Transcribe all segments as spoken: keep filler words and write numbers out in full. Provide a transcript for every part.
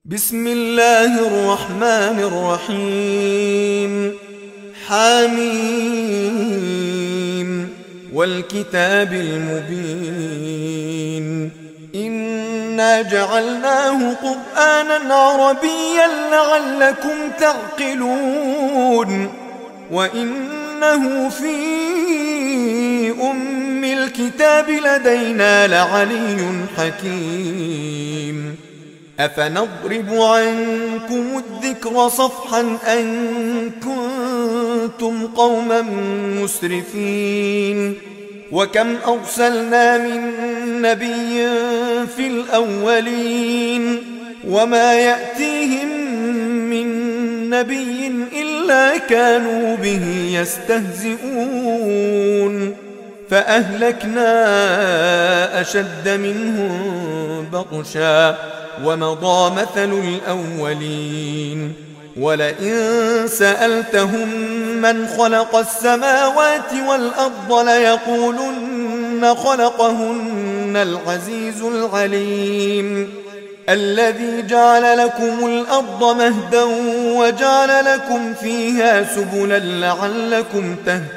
بسم الله الرحمن الرحيم. حميم والكتاب المبين. إنا جعلناه قرآنا عربيا لعلكم تعقلون. وإنه في أم الكتاب لدينا لعلي حكيم. أفنضرب عنكم الذكر صفحا أن كنتم قوما مسرفين. وكم أرسلنا من نبي في الأولين وما يأتيهم من نبي إلا كانوا به يستهزئون. فأهلكنا أشد منهم بطشا ومضى مثل الأولين. ولئن سألتهم من خلق السماوات والأرض ليقولن خلقهن العزيز العليم. الذي جعل لكم الأرض مهدا وجعل لكم فيها سبلا لعلكم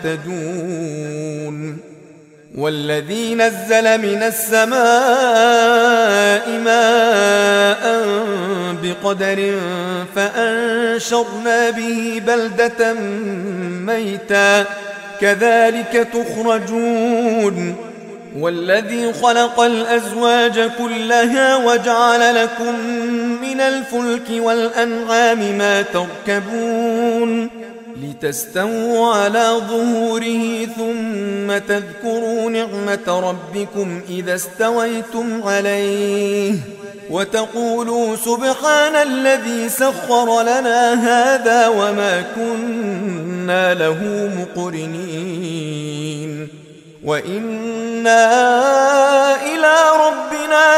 تهتدون. والذي نزل من السماء ماء بقدر فأنشرنا به بلدة ميتا كذلك تخرجون. والذي خلق الأزواج كلها وجعل لكم من الفلك والأنعام ما تركبون لتستووا على ظهوره ثم تذكروا نعمة ربكم إذا استويتم عليه وتقولوا سبحان الذي سخر لنا هذا وما كنا له مقرنين وإنا إلى ربنا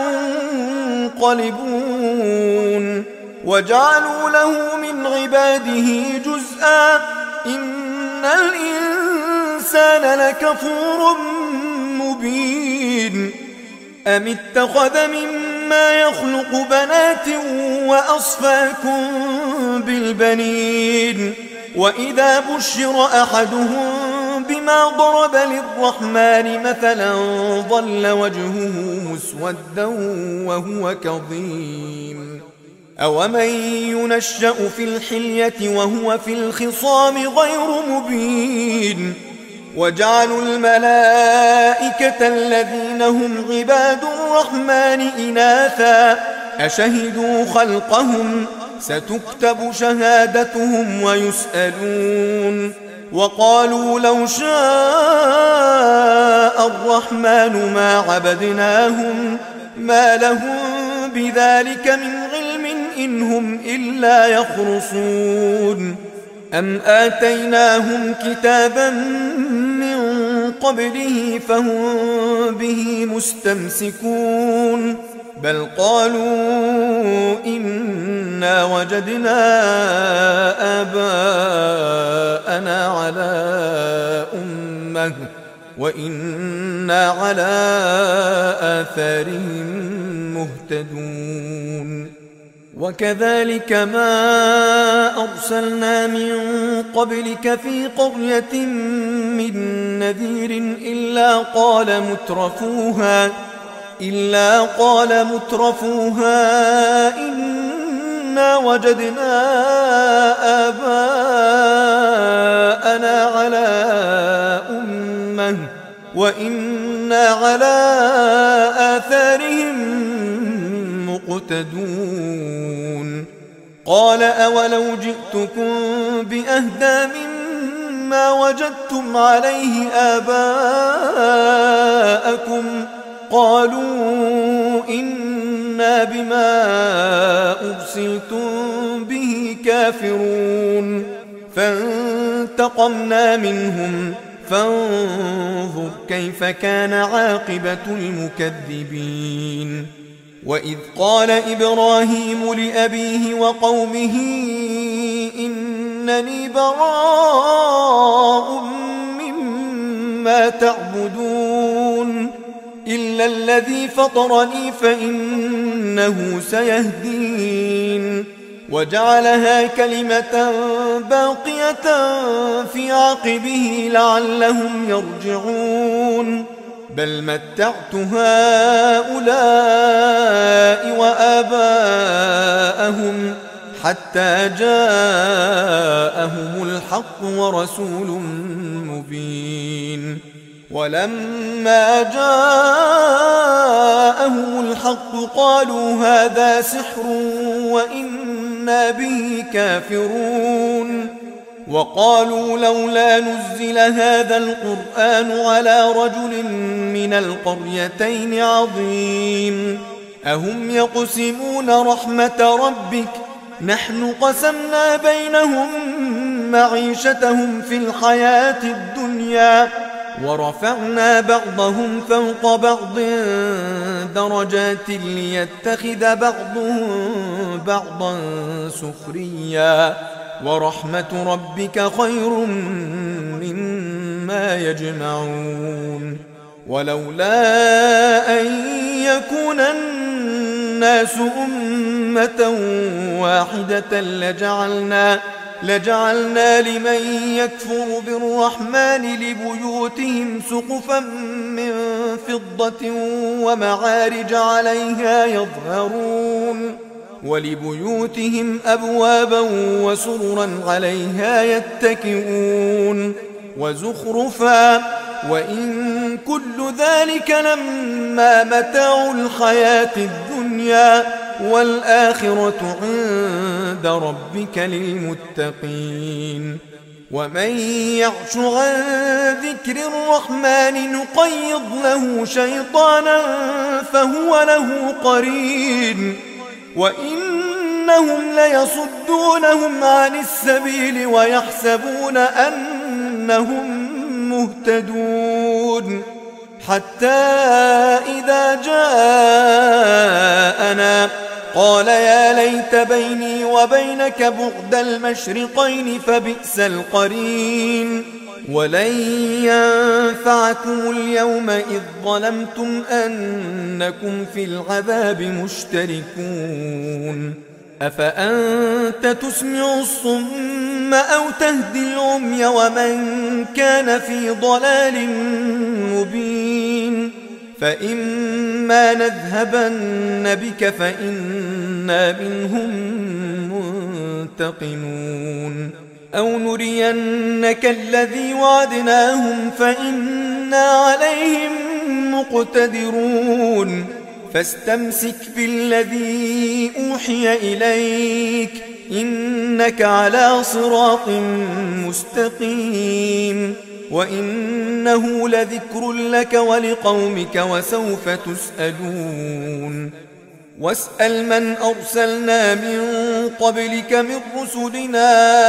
لمنقلبون. وجعلوا له من عباده جزءا إن الإنسان لكفور مبين. أم اتخذ مما يخلق بنات وأصفاكم بالبنين. وإذا بشر أحدهم بما ضرب للرحمن مثلا ظل وجهه مسودا وهو كظيم. أومن ينشأ في الحلية وهو في الخصام غير مبين. وجعلوا الملائكة الذين هم عباد الرحمن إناثا أشهدوا خلقهم ستكتب شهادتهم ويسألون. وقالوا لو شاء الرحمن ما عبدناهم ما لهم بذلك من علم إن هم إلا يخرصون. أم آتيناهم كتابا من قبله فهم به مستمسكون. بل قالوا إنا وجدنا آباءنا على أمة وإنا على آثارهم مهتدون. وكذلك ما أرسلنا من قبلك في قرية من نذير إلا قال مترفوها إلا قال مترفوها إنا وجدنا آباءنا على أمة وإنا على آثارهم مقتدون. قال أولو جئتكم بأهدى مما وجدتم عليه آباءكم قالوا إنا بما أرسلتم به كافرون. فانتقمنا منهم فانظر كيف كان عاقبة المكذبين. وإذ قال إبراهيم لأبيه وقومه إنني براء مما تعبدون إلا الذي فطرني فإنه سيهدين وجعلها كلمة باقية في عقبه لعلهم يرجعون بل متعت هؤلاء وآباءهم حتى جاءهم الحق ورسول مبين ولما جاءهم الحق قالوا هذا سحر وإنا به كافرون وقالوا لولا نزل هذا القرآن على رجل من القريتين عظيم أهم يقسمون رحمة ربك نحن قسمنا بينهم معيشتهم في الحياة الدنيا ورفعنا بعضهم فوق بعض درجات ليتخذ بعضهم بعضا سخريا ورحمة ربك خير مما يجمعون ولولا أن يكون الناس أمة واحدة لجعلنا لجعلنا لمن يكفر بالرحمن لبيوتهم سقفا من فضة ومعارج عليها يظهرون ولبيوتهم أبوابا وسررا عليها يتكئون وزخرفا وإن كل ذلك لما متاع الحياة الدنيا والآخرة عند ربك للمتقين ومن يعش عن ذكر الرحمن نقيض له شيطانا فهو له قرين وإنهم ليصدونهم عن السبيل ويحسبون أنهم مهتدون حتى إذا جاءنا قال يا ليت بيني وبينك بعد المشرقين فبئس القرين ولن ينفعكم اليوم إذ ظلمتم أنكم في العذاب مشتركون أفأنت تسمع الصم أو تهدي العمي ومن كان في ضلال مبين فإما نذهبن بك فإنا منهم منتقمون أو نرينك الذي وعدناهم فإنا عليهم مقتدرون فاستمسك بالذي أوحي إليك إنك على صراط مستقيم وإنه لذكر لك ولقومك وسوف تسألون واسأل من أرسلنا من قبلك من رسلنا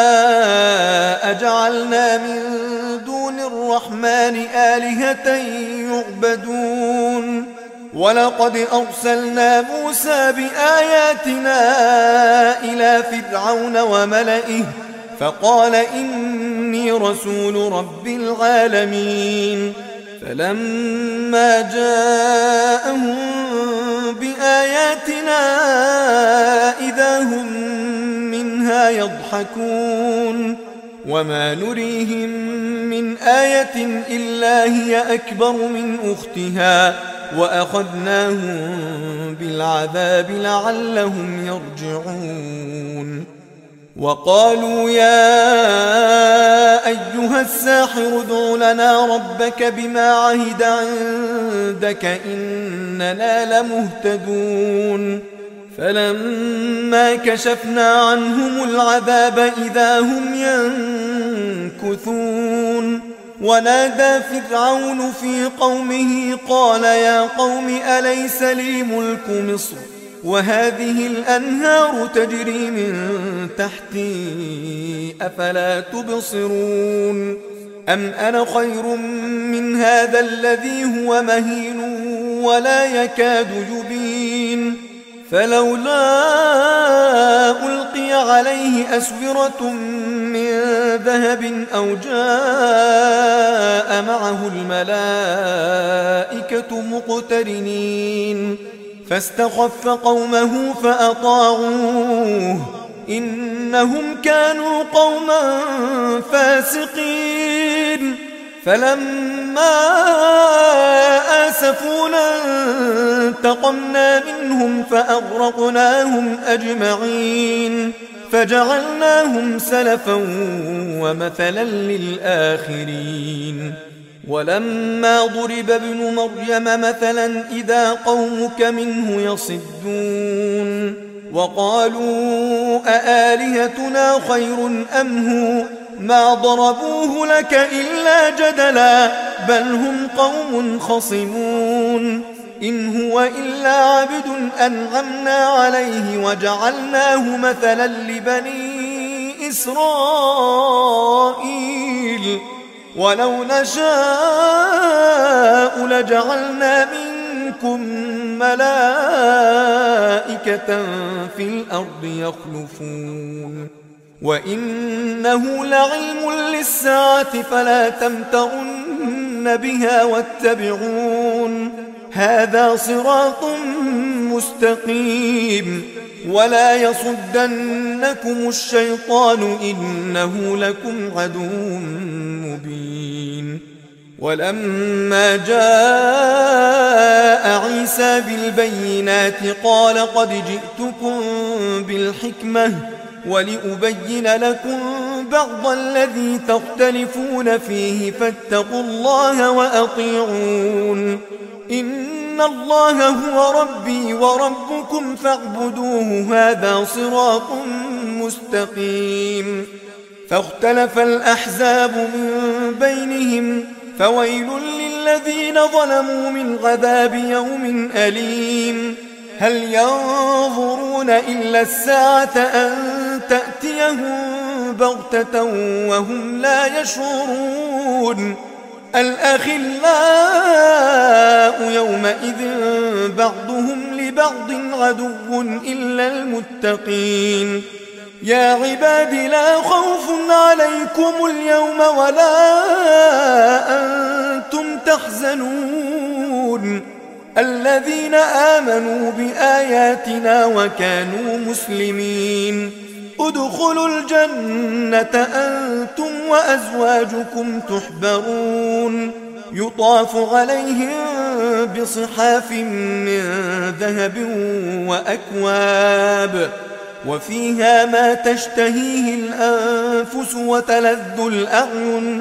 أجعلنا من دون الرحمن آلهة يعبدون ولقد أرسلنا موسى بآياتنا إلى فرعون وملئه فقال إني رسول رب العالمين فلما جاءهم بآياتنا إذا هم منها يضحكون وما نريهم من آية إلا هي أكبر من أختها وأخذناهم بالعذاب لعلهم يرجعون وقالوا يا أيها الساحر ادع لنا ربك بما عهد عندك إننا لمهتدون فلما كشفنا عنهم العذاب إذا هم ينكثون ونادى فرعون في قومه قال يا قوم أليس لي ملك مصر وهذه الأنهار تجري من تحتي أفلا تبصرون أم أنا خير من هذا الذي هو مهين ولا يكاد يبين فلولا ألقي عليه أسورة من ذهب أو جاء معه الملائكة مقترنين فاستخف قومه فأطاعوه إنهم كانوا قوما فاسقين فلما آسفونا انتقمنا منهم فأغرقناهم أجمعين فجعلناهم سلفا ومثلا للآخرين ولما ضرب ابن مريم مثلا إذا قومك منه يصدون وقالوا أآلهتنا خير أم هو ما ضربوه لك إلا جدلا بل هم قوم خصمون إن هو إلا عبد أنعمنا عليه وجعلناه مثلا لبني إسرائيل ولو نشاء لجعلنا منكم ملائكة في الأرض يخلفون وإنه لعلم للساعة فلا تمترن بها واتبعون هذا صراط مستقيم ولا يصدنكم الشيطان إنه لكم عدو مبين ولما جاء عيسى بالبينات قال قد جئتكم بالحكمة ولأبين لكم بعض الذي تختلفون فيه فاتقوا الله وأطيعون إن الله هو ربي وربكم فاعبدوه هذا صراط مستقيم فاختلف الأحزاب من بينهم فويل للذين ظلموا من عذاب يوم أليم هل ينظرون إلا الساعة أن تأتيهم بغتة وهم لا يشعرون الأخلاء يومئذ بعضهم لبعض عدو إلا المتقين يا عباد لا خوف عليكم اليوم ولا أنتم تحزنون الذين آمنوا بآياتنا وكانوا مسلمين ادخلوا الجنة أنتم وأزواجكم تحبرون يطاف عليهم بصحاف من ذهب وأكواب وفيها ما تشتهيه الأنفس وتلذ الأعين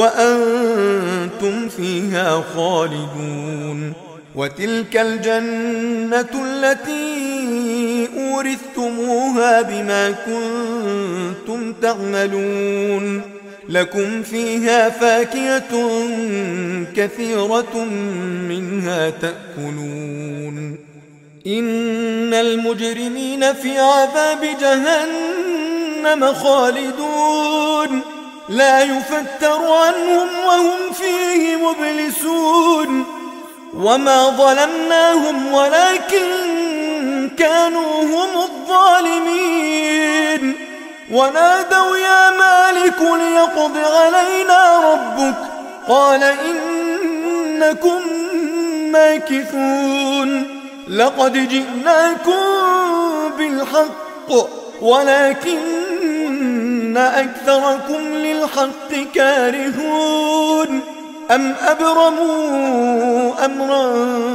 وأنتم فيها خالدون وتلك الجنة التي أورثتموها بما كنتم تعملون لكم فيها فاكهة كثيرة منها تأكلون إن المجرمين في عذاب جهنم خالدون لا يفتر عنهم وهم فيه مبلسون وما ظلمناهم ولكن كانوا هم الظالمين ونادوا يا مالك ليقض علينا ربك قال إنكم ماكثون لقد جئناكم بالحق ولكن أكثركم للحق كارهون أم أبرموا أمرا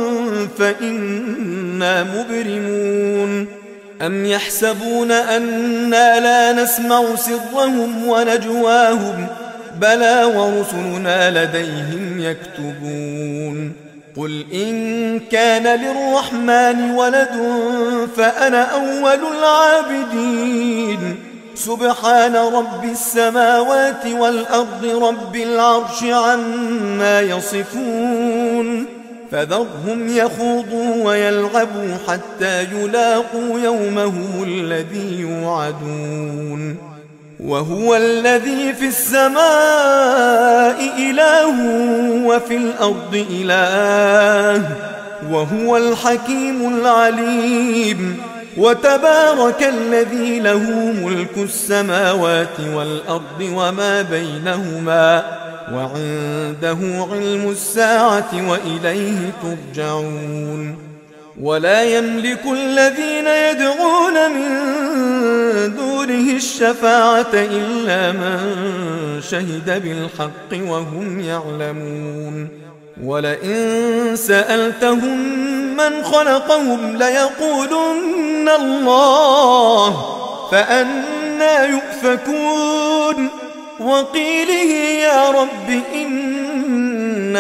فإنا مبرمون أم يحسبون أنا لا نسمع سرهم ونجواهم بلى ورسلنا لديهم يكتبون قل إن كان للرحمن ولد فأنا أول العابدين سبحان رب السماوات والأرض رب العرش عما يصفون فذرهم يخوضوا ويلعبوا حتى يلاقوا يومهم الذي يوعدون وهو الذي في السماء إله وفي الأرض إله وهو الحكيم العليم وتبارك الذي له ملك السماوات والأرض وما بينهما وعنده علم الساعة وإليه ترجعون ولا يملك الذين يدعون من دونه الشفاعة إلا من شهد بالحق وهم يعلمون ولئن سألتهم من خلقهم ليقولن الله فأنى يؤفكون وقيله يا رب إن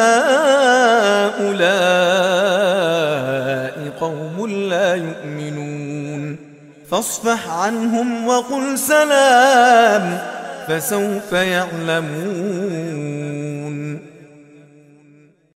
هؤلاء قوم لا يؤمنون فاصفح عنهم وقل سلام فسوف يعلمون.